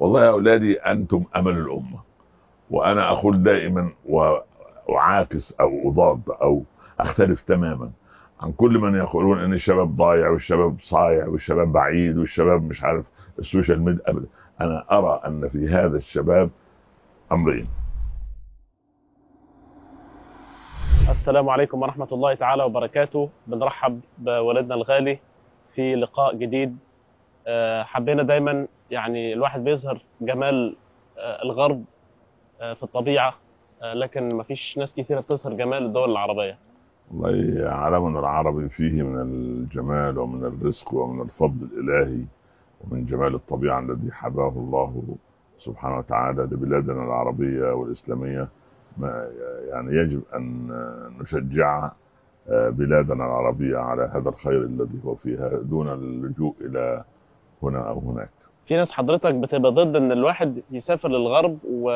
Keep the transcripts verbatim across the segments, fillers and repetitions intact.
والله يا اولادي انتم امل الامه، وانا اقول دائما واعاكس او اضاد او اختلف تماما عن كل من يقولون ان الشباب ضايع والشباب صايع والشباب بعيد والشباب مش عارف السوشيال ميديا. ابدا، انا ارى ان في هذا الشباب امرين. السلام عليكم ورحمة الله تعالى وبركاته. بنرحب بولدنا الغالي في لقاء جديد. آه، حبينا دايما يعني الواحد بيظهر جمال آه، الغرب آه، في الطبيعة، آه، لكن مفيش ناس كثيرة بتظهر جمال الدول العربية. والله عالمنا العربي فيه من الجمال ومن الرزق ومن الفضل الالهي ومن جمال الطبيعه الذي حباه الله سبحانه وتعالى لبلادنا العربيه والاسلاميه. ما يعني يجب ان نشجع بلادنا العربيه على هذا الخير الذي هو فيها دون اللجوء الى هنا او هناك. في ناس حضرتك بتبقى ضد ان الواحد يسافر للغرب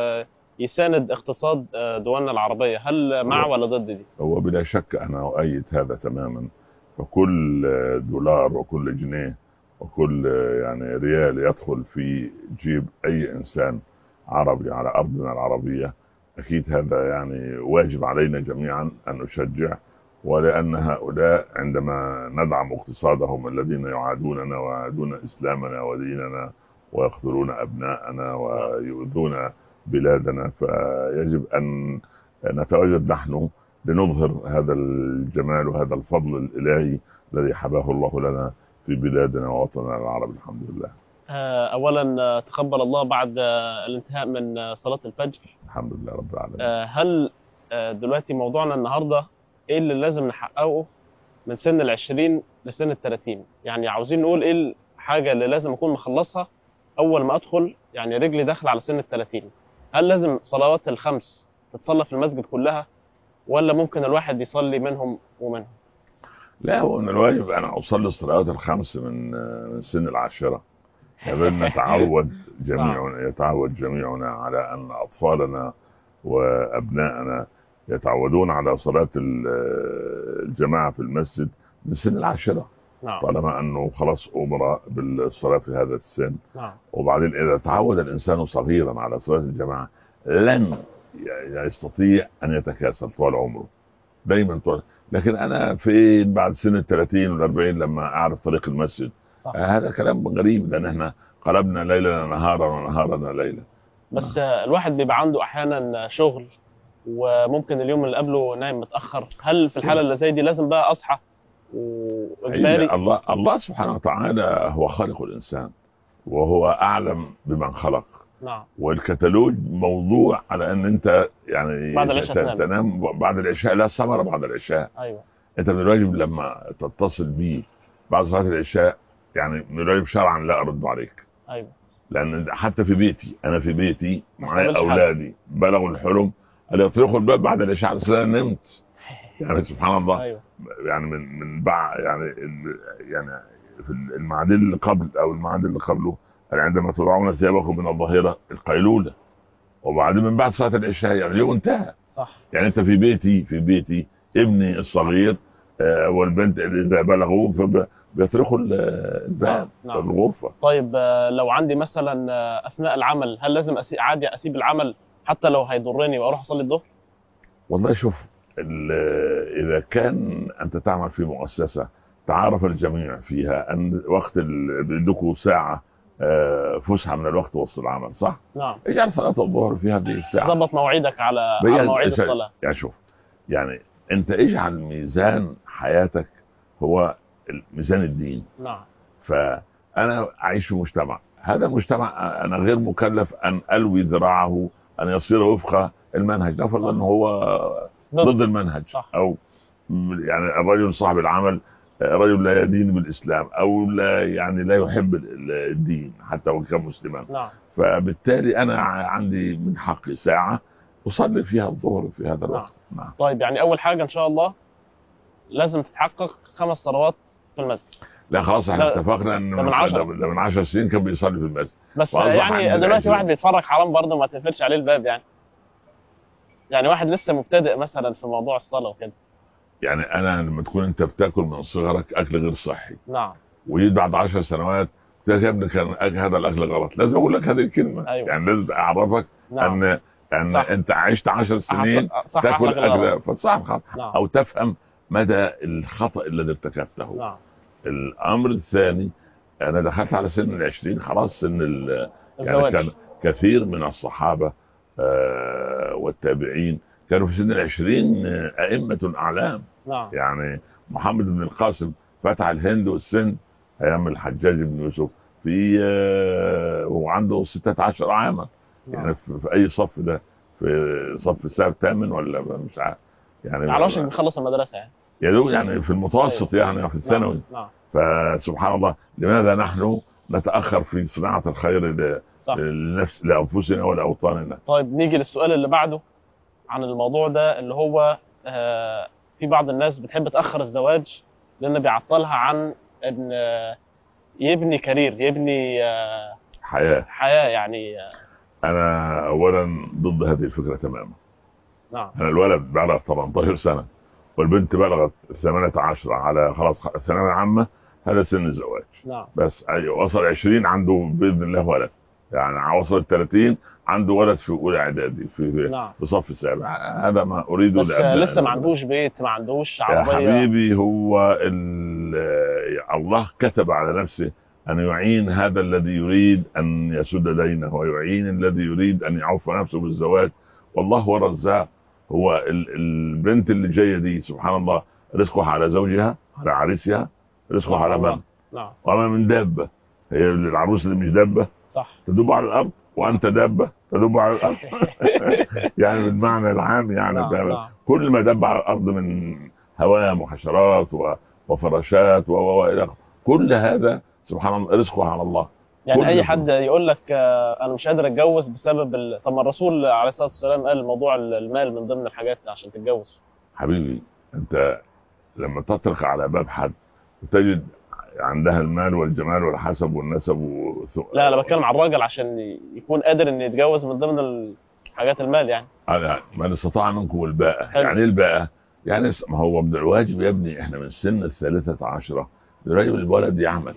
ويساند اقتصاد آه، دولنا العربية، هل مع هو ولا ضد دي؟ هو بلا شك انا اؤيد هذا تماما. فكل دولار وكل جنيه وكل يعني ريال يدخل في جيب اي انسان عربي على ارضنا العربيه اكيد هذا يعني واجب علينا جميعا ان نشجع. ولان هؤلاء عندما ندعم اقتصادهم الذين يعادوننا ويعادون اسلامنا وديننا ويقتلون ابناءنا ويؤذون بلادنا، فيجب ان نتواجد نحن لنظهر هذا الجمال وهذا الفضل الإلهي الذي حباه الله لنا في بلادنا ووطننا العربي الحمد لله. آه، اولا آه، تقبل الله بعد آه، الانتهاء من آه، صلاة الفجر. الحمد لله رب العالمين. آه، هل آه، دلوقتي موضوعنا النهارده ايه اللي لازم نحققه من سن العشرين لسن التلاتين؟ يعني عاوزين نقول ايه الحاجة اللي لازم اكون مخلصها اول ما ادخل، يعني رجلي داخل على سن التلاتين. هل لازم صلوات الخمس تتصلى في المسجد كلها، ولا ممكن الواحد يصلي منهم ومنهم؟ لا، هو من الواجب أن أصلي الصلوات الخمس من من سن العاشرة. يبقى نتعود نعم. جميعنا يتعود جميعنا على أن أطفالنا وأبنائنا يتعودون على صلاة الجماعة في المسجد من سن العاشرة، نعم. طالما أنه خلاص أمر بالصلاة في هذا السن. نعم. وبعدين إذا تعود الإنسان صغيرا على صلاة الجماعة لن يستطيع أن يتكاسل طول عمره دايما طول. لكن أنا فين بعد سن الثلاثين والأربعين لما أعرف طريق المسجد؟ صح. آه هذا كلام غريب، لأن احنا قلبنا ليلنا نهارا ونهارنا ليلا. بس آه، الواحد بيبقى عنده احيانا شغل، وممكن اليوم اللي قبله نايم متأخر. هل في الحالة اللي زي دي لازم بقى اصحى واجباري؟ هي الله الله سبحانه وتعالى هو خالق الإنسان وهو أعلم بمن خلق. نعم. والكتالوج موضوع على ان انت يعني بعد العشاء تنام. تنام بعد العشاء، لا ثمره بعد العشاء. ايوه. انت من الواجب لما تتصل بي بعد صلاه العشاء، يعني من الواجب شرعا لا ارد عليك. ايوه. لان حتى في بيتي انا في بيتي ما معايا تقابلش حد. اولادي بلغوا الحلم اللي يطرقوا الباب بعد العشاء على السنه نمت. يعني سبحان الله. ايوه. يعني من من بعد يعني ال- يعني في الميعاد اللي قبل او الميعاد اللي قبله عندما تضعون ثيابكم من الظهيره القيلوله، وبعدين من بعد صلاه العشاء يعني اليوم انتهى. صح. يعني انت في بيتي في بيتي ابني الصغير آه والبنت اذا بلغوا بيطرقوا الباب نعم. نعم. الغرفه. طيب آه، لو عندي مثلا آه، اثناء العمل، هل لازم أسي... عادي اسيب العمل حتى لو هيضرني واروح اصلي الظهر؟ والله شوف، ال- اذا كان انت تعمل في مؤسسه تعارف الجميع فيها ان وقت ال- بيدوكوا ساعه آه، فسحه من الوقت وسط العمل، صح؟ نعم. اجعل صلاه الظهر في هذه الساعه. ظبط مواعيدك على على بجد مواعيد إيش- الصلاة. يعني شوف، يعني انت اجعل ميزان حياتك هو ميزان الدين. نعم. فانا اعيش في مجتمع، هذا المجتمع انا غير مكلف ان الوي ذراعه ان يصير وفق المنهج، نفرض صح. انه هو ضد. ضد المنهج. صح. او يعني الرجل صاحب العمل رجل لا يدين بالاسلام او لا يعني لا يحب ال- الدين حتى وان كان مسلما. نعم. فبالتالي انا عندي من حقي ساعه اصلي فيها الظهر في هذا الوقت. نعم. طيب يعني اول حاجة ان شاء الله لازم تتحقق خمس صلوات في المسجد. لا خلاص احنا لا، اتفقنا ان ده من عشرة. ده من عشر سنين كان بيصلي في المسجد. بس وأصبح يعني عند دلوقتي العشرين. واحد بيتفرج حرام برضه، ما تقفلش عليه الباب يعني. يعني واحد لسه مبتدئ مثلا في موضوع الصلاة وكده. يعني انا لما تكون انت بتاكل من صغرك اكل غير صحي نعم. وجيت بعد عشر سنوات ده يا ابني كان أك- هذا الاكل غلط، لازم اقول لك هذه الكلمه. أيوة. يعني لازم اعرفك نعم. ان ان صح. انت عشت عشر سنين أحص- صحح تاكل لك الغلط. اكل فتصحح الخطأ، نعم. او تفهم مدى الخطا الذي ارتكبته. نعم. الامر الثاني، انا دخلت على سن العشرين خلاص، سن ال- يعني الزواج. كان كثير من الصحابه آه، والتابعين كانوا في سن العشرين آه، ائمه اعلام. نعم. يعني محمد بن القاسم فتح الهند والسند ايام الحجاج بن يوسف في آه، وهو عنده ستة عشر عاما. نعم. يعني في في اي صف ده؟ في صف السابع الثامن ولا مش عارف يعني. على وشك بيخلص المدرسة يعني. يا دوب يعني في المتوسط، أيوة. يعني في الثانوي. نعم. فسبحان الله، لماذا نحن نتاخر في صناعه الخير ل- صح. لنفس لانفسنا ولاوطاننا؟ طيب نيجي للسؤال اللي بعده عن الموضوع ده، اللي هو آه في بعض الناس بتحب تأخر الزواج لأن بيعطلها عن إن آه، يبني كارير، يبني آه حياه. حياة يعني. آه انا اولا ضد هذه الفكره تماما. نعم. انا الولد بلغ ثمانية عشر سنه والبنت بلغت ثمانية عشر على خلاص ثانويه عامه، هذا سن الزواج. نعم. بس أيوة، وصل عشرين عنده باذن الله ولد، يعني وصل ثلاثين عنده ولد في اولى اعدادي في في, نعم. في صف السابع. هذا ما اريده بس آه لابنائنا. لسه ما عندوش بيت، ما عندوش يا عربية. حبيبي، هو ال- الله كتب على نفسه أن يعين هذا الذي يريد أن يسد دينه، ويعين الذي يريد أن يعوف نفسه بالزواج، والله هو الرزاق. هو ال- البنت اللي جاية دي سبحان الله رزقها على زوجها، على عريسها، رزقها على من؟ نعم. وما من دابة. هي العروس اللي مش دابة صح. تدب على الأرض، وأنت دابة تدب على الأرض. يعني بالمعنى العام يعني. نعم. نعم. كل ما دب على الأرض من هوام وحشرات و- وفراشات و و- والى آخره، كل هذا سبحان الله رزقه على الله. يعني كل اي ده. حد يقول لك آه، انا مش قادر اتجوز بسبب ال... طب ما الرسول عليه الصلاه والسلام قال موضوع المال من ضمن الحاجات عشان تتجوز. حبيبي، انت لما تطرق على باب حد وتجد عندها المال والجمال والحسب والنسب و... لا انا بتكلم على الراجل عشان يكون قادر ان يتجوز من ضمن الحاجات المال يعني. على من استطاع منكم الباءة. حلو. يعني ايه الباءة؟ يعني ما هو من الواجب يا ابني، احنا من سن الثالثة عشرة يجب الولد يعمل.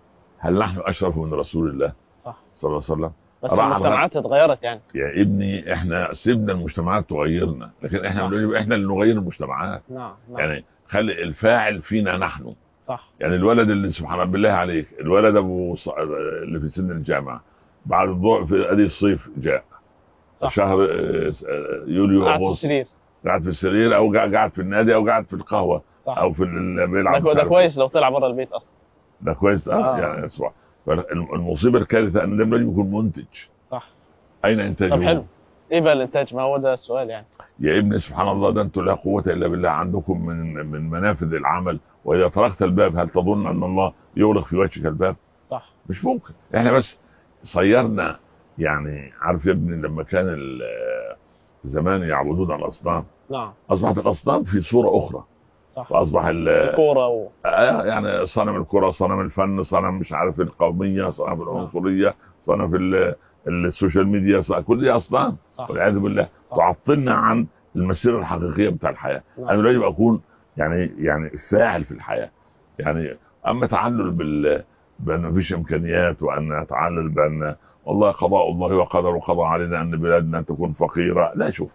هل نحن اشرف من رسول الله صح. صلى الله عليه وسلم؟ بس راح المجتمعات اتغيرت يعني. يا ابني احنا سيبنا المجتمعات تغيرنا، لكن احنا صح. يجب احنا اللي نغير المجتمعات. نعم. نعم. يعني خلي الفاعل فينا نحن. صح. يعني الولد اللي سبحان الله بالله عليك، الولد ابو ص... اللي في سن الجامعه بعد الضوء في ادي الصيف جاء صح. شهر آه، آه، يوليو قاعد في اغسطس، السرير. قاعد في السرير او قاعد قاعد في النادي او قاعد في القهوه. صح. او في ال- ده, بيلعب كو- ده كويس لو طلع بره البيت اصلا. ده كويس اه, آه. يعني اسمع، المصيبه الكارثه ان ده لازم يكون منتج. صح. اين انتاجه؟ طب حلو، ايه بقى الانتاج؟ ما هو ده السؤال يعني. يا ابني سبحان الله، ده انتم لا قوه الا بالله عندكم من من منافذ العمل، واذا طرقت الباب هل تظن ان الله يغلق في وجهك الباب؟ صح. مش ممكن. احنا بس صيرنا. يعني عارف يا ابني لما كان ال- زمان يعبدون الاصنام، نعم. اصبحت الاصنام في صوره اخرى. صح. فاصبح ال- الكوره و... آه يعني صنم الكره، صنم الفن، صنم مش عارف القوميه، صنم العنصريه، صنم ال- السوشيال ميديا، صنم كل دي اصنام صح. والعياذ بالله صح. تعطلنا عن المسيره الحقيقيه بتاع الحياه. نعم. انا يجب اكون يعني يعني فاعل في الحياه. يعني اما تعلل بال بان مفيش امكانيات، وان اتعلل بان والله قضاء الله وقدره قضى علينا ان بلادنا تكون فقيره، لا. شوف،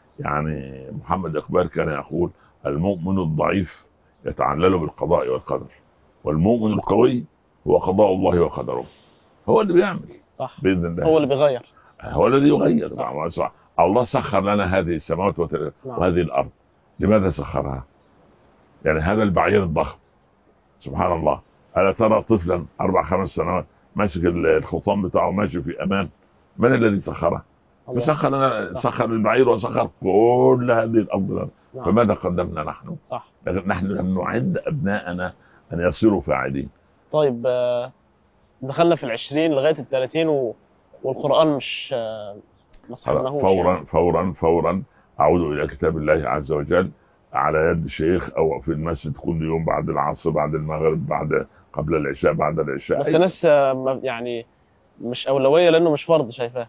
يعني محمد اقبال كان يقول المؤمن الضعيف يتعلل بالقضاء والقدر، والمؤمن القوي هو قضاء الله وقدره. هو اللي بيعمل. صح. باذن الله هو اللي بيغير. هو الذي يغير. صح. صح. الله سخر لنا هذه السماوات وهذه نعم. الارض. لماذا سخرها؟ يعني هذا البعير الضخم سبحان الله، ألا ترى طفلا أربع خمس سنوات ماسك الخطام بتاعه ماشي في أمان؟ من الذي سخره؟ الله. فسخر لنا، سخر البعير وسخر كل هذه الأرض لنا. نعم. فماذا قدمنا نحن؟ صح. لكن نحن لم نعد أبناءنا أن يصيروا فاعلين. طيب آه، دخلنا في العشرين لغايه الثلاثين و... والقران مش آه، ما صحبناهوش فورا يعني. فورا فورا أعود إلى كتاب الله عز وجل على يد شيخ، أو في المسجد كل يوم بعد العصر، بعد المغرب، بعد قبل العشاء، بعد العشاء. بس ناس آه، ما- يعني مش اولويه لانه مش فرض شايفاه.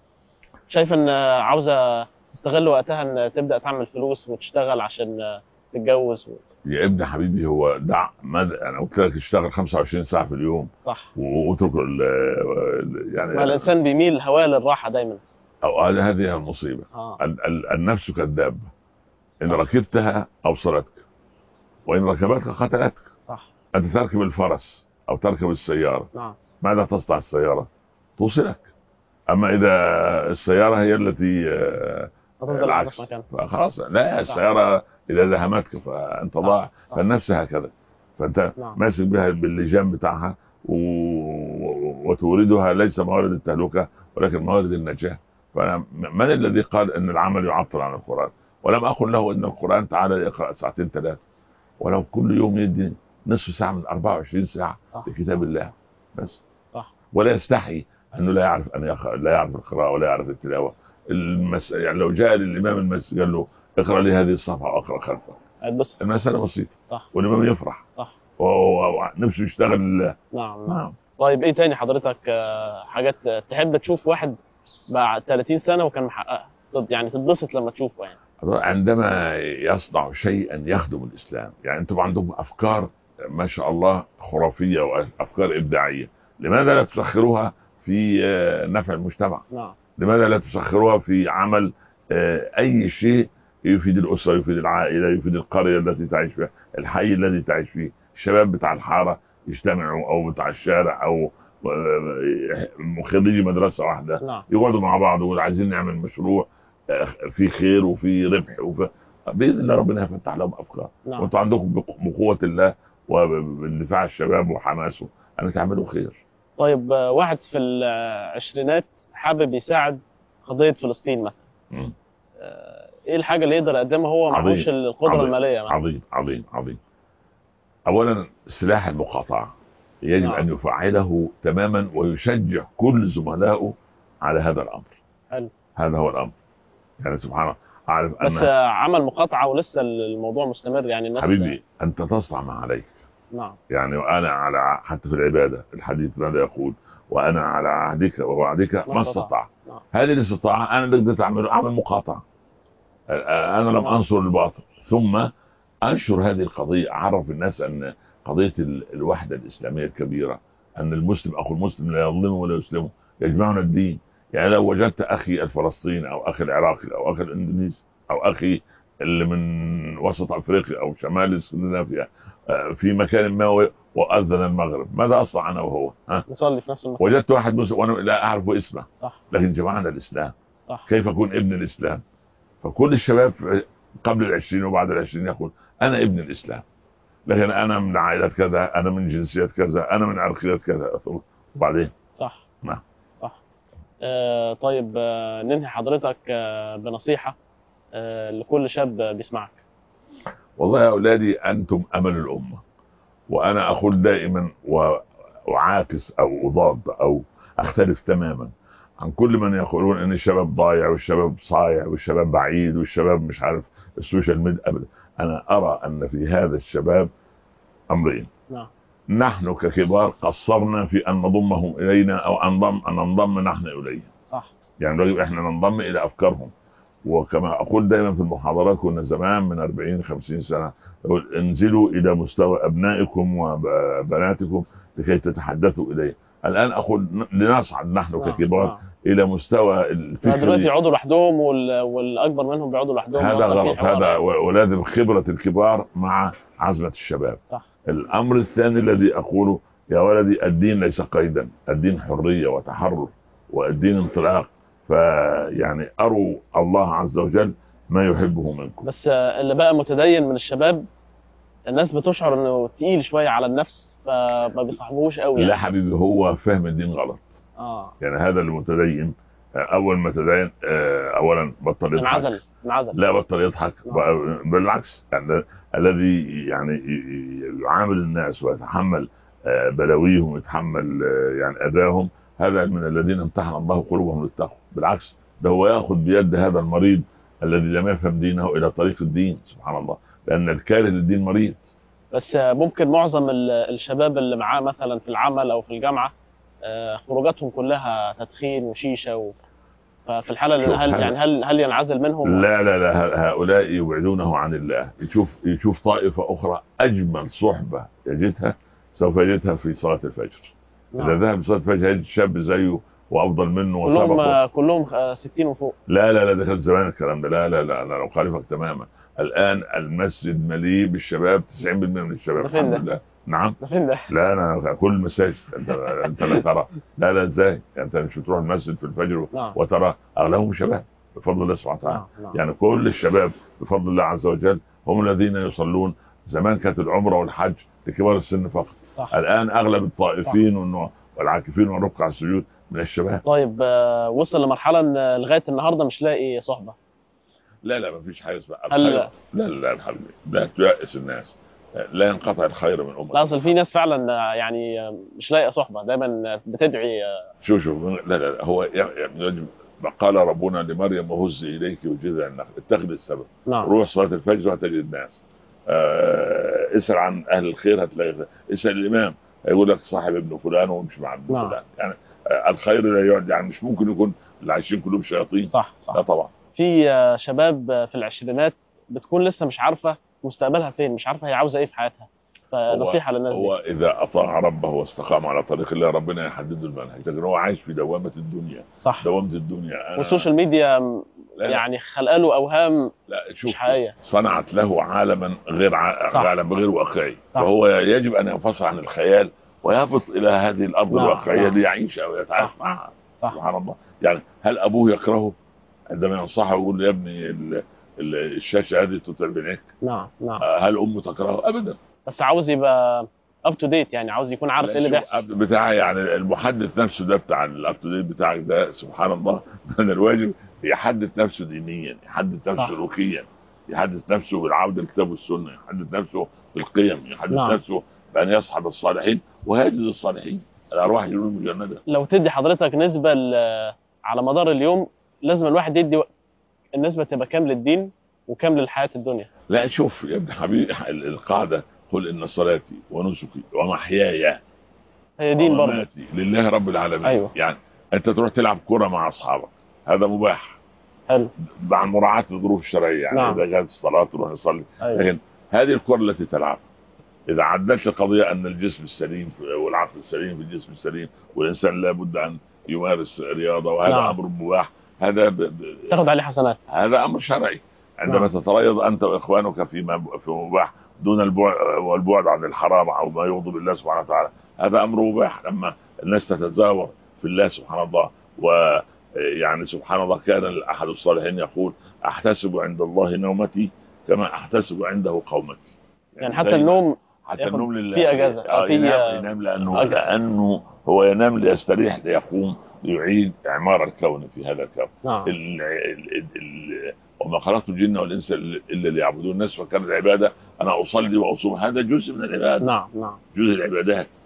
شايف ان آه، عاوزه تستغل وقتها ان تبدا تعمل فلوس وتشتغل عشان آه، تتجوز و... يا ابن حبيبي هو دع مدى، انا قلت لك اشتغل خمسة وعشرين ساعه في اليوم صح. واترك ال- ال- يعني ما الانسان بيميل هواه للراحه دايما. أو هذه هذه هي المصيبه. اه ال- ال- النفس كالدابه، ان صح. ركبتها ابصرتك وان ركبتك قتلتك. صح. انت تركب الفرس او تركب السياره، نعم. ماذا تصنع السياره؟ توصلك. اما اذا السياره هي التي آه، هتفضل قاعده في العكس مكانها. فخلاص، لا، صح. السياره اذا دهمتك فانت صح. ضاع. صح. فالنفس هكذا، فانت نعم. ماسك بها باللجام بتاعها و... وتوردها ليس موارد التهلكه ولكن موارد النجاه. فمن الذي قال ان العمل يعطل عن القران؟ ولم اقل له ان القران تعالى يقرا ساعتين ثلاثه، ولو كل يوم يدي نصف ساعه من أربعة وعشرين ساعه صح. لكتاب الله بس. صح. ولا يستحي انه لا يعرف ان يخ... لا يعرف القراءه ولا يعرف التلاوه. المس... يعني لو جاء للامام المسجد قال له اقرا لي هذه الصفحه واقرا خلفك، هتبص. المساله بسيطه صح. والامام يفرح صح. ونفسه يشتغل لله. نعم. نعم. طيب ايه تاني حضرتك آه، حاجات تحب تشوف واحد بعد ثلاثين سنه وكان محققها، تت- يعني تتبسط لما تشوفه يعني؟ عندما يصنع شيئا يخدم الاسلام. يعني انتم عندكم افكار ما شاء الله خرافيه وافكار ابداعيه، لماذا لا تسخروها في آه، نفع المجتمع؟ نعم. لماذا لا تسخروها في عمل آه، اي شيء يفيد الاسره، يفيد العائله، يفيد القريه التي تعيش فيها، الحي الذي تعيش فيه. الشباب بتاع الحاره يجتمعوا، او بتاع الشارع، او آه، خريجي مدرسه واحده نعم. يقعدوا مع بعض ويقولوا عايزين نعمل مشروع آه، في خير وفي ربح وفي، باذن الله ربنا يفتح لهم افكار. نعم. وانتم عندكم بق- بقوه الله وباندفاع الشباب وحماسه ان تعملوا خير. طيب آه، واحد في العشرينات حابب يساعد قضيه فلسطين مثلا، مم. آه، ايه الحاجه اللي يقدر يقدمها هو عظيم. معهوش القدره عظيم. الماليه مثلا؟ عظيم عظيم عظيم. اولا سلاح المقاطعه يجب نعم. ان يفعله تماما ويشجع كل زملائه على هذا الامر. حلو. هذا هو الامر. يعني سبحان الله، اعرف بس ان آه، عمل مقاطعه ولسه الموضوع مستمر يعني الناس. حبيبي انت تصنع ما عليك. نعم. يعني وانا على حتى في العباده الحديث ماذا يقول؟ وانا على عهدك ووعدك ما استطاع. نعم. هذه الاستطاعه انا اللي قدرت اعمله، اعمل مقاطعه. انا لم نعم. انصر الباطل ثم انشر هذه القضيه، اعرف الناس ان قضيه ال- الوحده الاسلاميه الكبيره، ان المسلم اخو المسلم لا يظلمه ولا يسلمه، يجمعنا الدين. يعني لو وجدت اخي الفلسطيني او اخي العراقي او اخي الاندونيسي او اخي اللي من وسط افريقيا او شمال اسكندنافيا آه، في مكان ما و- واذن المغرب، ماذا اصنع انا وهو؟ ها؟ نصلي في نفس المكان. وجدت واحد مسلم وانا لا اعرف اسمه، صح. لكن جمعنا الاسلام. صح. كيف اكون ابن الاسلام؟ فكل الشباب قبل العشرين وبعد العشرين يقول انا ابن الاسلام، لكن انا من عائلة كذا، انا من جنسيات كذا، انا من عرقيات كذا، وبعدين. صح. نعم. صح. آه طيب آه ننهي حضرتك آه بنصيحه آه لكل شاب بيسمعك. والله يا اولادي انتم امل الامه، وانا اقول دائما واعاكس او اضاد او اختلف تماما عن كل من يقولون ان الشباب ضايع والشباب صايع والشباب بعيد والشباب مش عارف السوشيال ميديا. ابدا، انا ارى ان في هذا الشباب امرين. نعم. نحن ككبار قصرنا في ان نضمهم الينا او انضم ان ننضم نحن اليهم. صح. يعني يجب احنا ننضم الى افكارهم. وكما اقول دائما في المحاضرات، كنا زمان من أربعين خمسين سنه نقول انزلوا الى مستوى ابنائكم وبناتكم لكي تتحدثوا اليه. الان اقول لنصعد نحن نعم. ككبار نعم. الى مستوى لا الفكري. دلوقتي يقعدوا لوحدهم وال... والاكبر منهم بيقعدوا لوحدهم. هذا ويبقى في غلط، حوار هذا يعني. و- ولازم خبره الكبار مع عزمه الشباب. صح. الامر الثاني الذي اقوله يا ولدي، الدين ليس قيدا، الدين حريه وتحرر والدين انطلاق. فيعني اروا الله عز وجل ما يحبه منكم. بس آه، اللي بقى متدين من الشباب الناس بتشعر انه تقيل شويه على النفس فما بيصاحبوش قوي يعني. لا حبيبي، هو فهم الدين غلط. اه يعني هذا المتدين آه، اول ما تدين آه، اولا بطل يضحك. انعزل. انعزل. لا بطل يضحك، نعم. بقى بالعكس. يعني الذي يعني ي- يعامل الناس ويتحمل آه، بلاويهم ويتحمل آه، يعني اذاهم، هذا من الذين امتحن الله قلوبهم للتقوى. بالعكس، ده هو ياخذ بيد هذا المريض الذي لم يفهم دينه الى طريق الدين. سبحان الله، لان الكاره للدين مريض. بس آه، ممكن معظم ال- الشباب اللي معاه مثلا في العمل او في الجامعه آه، خروجاتهم كلها تدخين وشيشه و... ففي الحاله اللي شوف، هل هل- يعني هل هل ينعزل منهم؟ لا لا لا، ه- هؤلاء يبعدونه عن الله. يشوف يشوف طائفة أخرى أجمل صحبة يجدها سوف يجدها في صلاة الفجر. إذا نعم. ذهب لصلاة الفجر يجد شاب زيه وأفضل منه كلهم وسبقه. آه، كلهم آه، ستين وفوق. لا لا لا، ده كان زمان الكلام ده. لا لا لا، أنا لو خالفك تماما. الآن المسجد مليء بالشباب، تسعين بالمئة من الشباب. ده فين الحمد ده؟ لله. نعم. ده فين ده؟ لا انا كل المساجد. انت انت لا ترى. لا لا، ازاي انت مش بتروح المسجد في الفجر نعم. وترى اغلبهم شباب بفضل الله سبحانه وتعالى. نعم. نعم. يعني كل الشباب بفضل الله عز وجل هم الذين يصلون. زمان كانت العمره والحج لكبار السن فقط. صح. الان اغلب الطائفين والنوع- والعاكفين والركع السجود من الشباب. طيب آه، وصل لمرحله ان لغايه النهارده مش لاقي صحبه. لا لا، ما فيش حاجه اسمها هل- الخير. لا لا يا حبيبي، لا تيأس الناس. لا ينقطع الخير من امه. لا اصل في ناس فعلا آه، يعني آه، مش لاقيه صحبه، دايما بتدعي. آه، شوف شوف، لا لا لا، هو يجب. قال ربنا لمريم وهز اليك بجذع النخل اتخذ السبب. نعم. روح صلاه الفجر هتجد الناس. آه اسال عن اهل الخير هتلاقي. اسال الامام هيقول لك صاحب ابن فلان ومش مع ابن نعم. فلان. يعني آه الخير لا يعد. يعني مش ممكن يكون اللي عايشين كلهم شياطين. صح صح. لا طبعا. في آه، شباب آه، في العشرينات بتكون لسه مش عارفه مستقبلها فين، مش عارفه هي عاوزه ايه في حياتها، فنصيحه للناس دي. هو اذا اطاع ربه واستقام على طريق الله ربنا يحدد له المنهج. لكن هو عايش في دوامه الدنيا. صح. دوامه الدنيا. أنا والسوشيال ميديا لا لا. يعني خلق له اوهام لا شوف، مش حقيقيه. صنعت له عالما غير ع... صح. عالم غير واقعي. صح. فهو يجب ان ينفصل عن الخيال ويهبط الى هذه الارض نعم. الواقعيه نعم. ليعيش او يتعايش صح. معها. صح. سبحان الله. يعني هل ابوه يكرهه عندما ينصحه ويقول له يا ابني ال... ال... الشاشه هذه تتعب عينيك؟ نعم. نعم. هل امه تكرهه؟ ابدا. بس عاوز يبقى اب تو ديت، يعني عاوز يكون عارف ايه اللي بيحصل. بتاع يعني المحدث نفسه ده بتاع الاب تو ديت بتاعك ده سبحان الله. من الواجب يحدث نفسه دينيا، يحدث نفسه صح. سلوكيا، يحدث نفسه بالعوده للكتاب والسنه، يحدث نفسه بالقيم، يحدث نعم. نفسه بان يصحب الصالحين ويجد الصالحين. الارواح يقولون مجنده. لو تدي حضرتك نسبه ل- على مدار اليوم، لازم الواحد يدي وق- النسبه تبقى كام للدين وكام للحياه الدنيا؟ لا شوف يا ابن حبيبي، ال- القاعده قل ان صلاتي ونسكي ومحياي هي دين برضه. ومماتي لله رب العالمين. أيوة. يعني انت تروح تلعب كره مع اصحابك هذا مباح حلو. مع مراعاه الظروف الشرعيه. يعني نعم. اذا جاءت الصلاه تروح نصلي. أيوة. لكن هذه الكره التي تلعب اذا عدلت القضيه ان الجسم السليم والعقل السليم في الجسم السليم والانسان لابد ان يمارس رياضه وهذا نعم. امر مباح. هذا ب... ب... تاخد عليه حسنات. هذا امر شرعي. عندما نعم. تتريض انت واخوانك فيما في مباح دون البعد والبعد عن الحرام او ما يغضب الله سبحانه وتعالى هذا امر مباح. لما الناس تتزاور في الله سبحان الله. ويعني سبحان الله كان احد الصالحين يقول احتسب عند الله نومتي كما احتسب عنده قومتي. يعني حتى النوم حتى ياخد النوم لله في أجازة. آه في- ينام, ينام لانه أجازة. لانه هو ينام ليستريح ليقوم ليعيد اعمار الكون في هذا الكون. نعم. ال ال ال وما خلقت الجن والانس الا ليعبدون. الناس فكانت العباده انا اصلي واصوم هذا جزء من العباده. نعم. نعم. جزء العبادات.